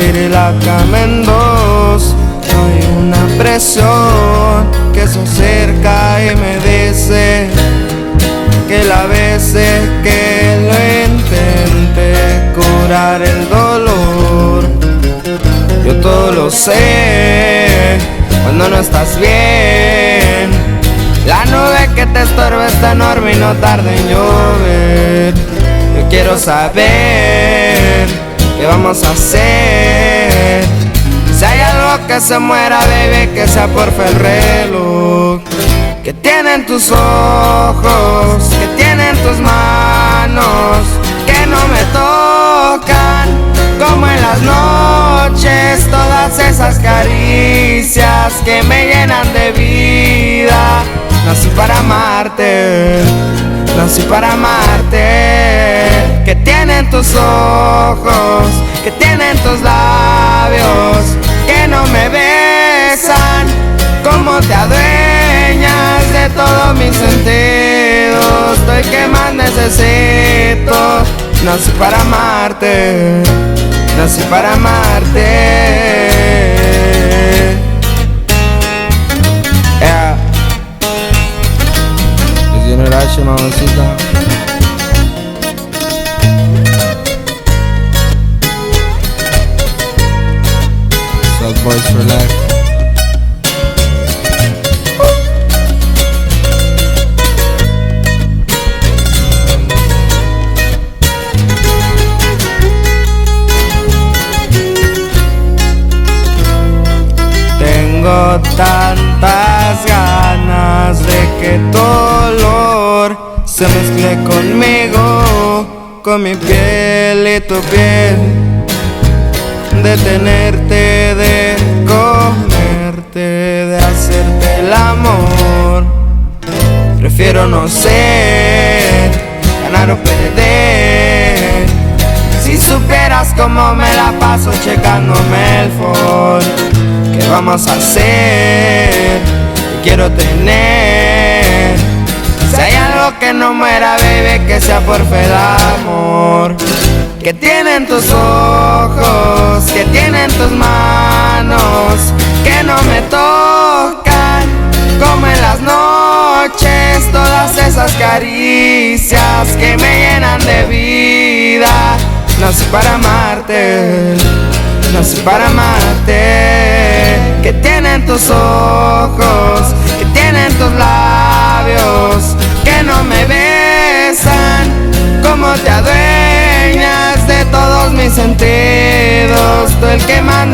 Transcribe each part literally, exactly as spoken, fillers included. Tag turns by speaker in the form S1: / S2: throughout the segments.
S1: partir la cama en dos. No hay una presión que se acerca y me dice que la veces que lo intenté curar el dolor. Yo todo lo sé cuando no estás bien. La nube que te estorba está enorme y no tarda en llover. Yo quiero saber qué vamos a hacer. Si hay algo que se muera, baby, que sea porfa el reloj que tienen tus ojos, que tienen tus manos, que no me tocan como en las noches. Todas esas caricias que me llenan de vida. Nací para amarte, nací para amarte. Que tienen tus ojos, que tienen tus labios, que no me besan, como te adueñas de todos mis sentidos. Estoy que más necesito. Nací para amarte, nací para amarte. Yeah. This generation, mamacita. South Boys for life. Tengo tantas ganas de que tu olor se mezcle conmigo, con mi piel y tu piel, de tenerte, de comerte, de hacerte el amor. Prefiero no ser, ganar o perder. Si supieras cómo me la paso checándome el phone. ¿Qué vamos a hacer? Te quiero tener. Si hay algo que no muera, baby, que sea por fe el amor. Que tienen tus ojos, que tienen tus manos, que no me tocan como en las noches. Todas esas caricias que me llenan de vida. Nací para amarte, nací para amarte. Que tienen tus ojos, que tienen tus labios, que no me besan, como te adueñas de todos mis sentidos. Tú el que más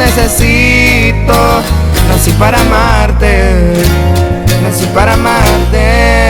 S1: necesito. Nací para amarte, nací para amarte.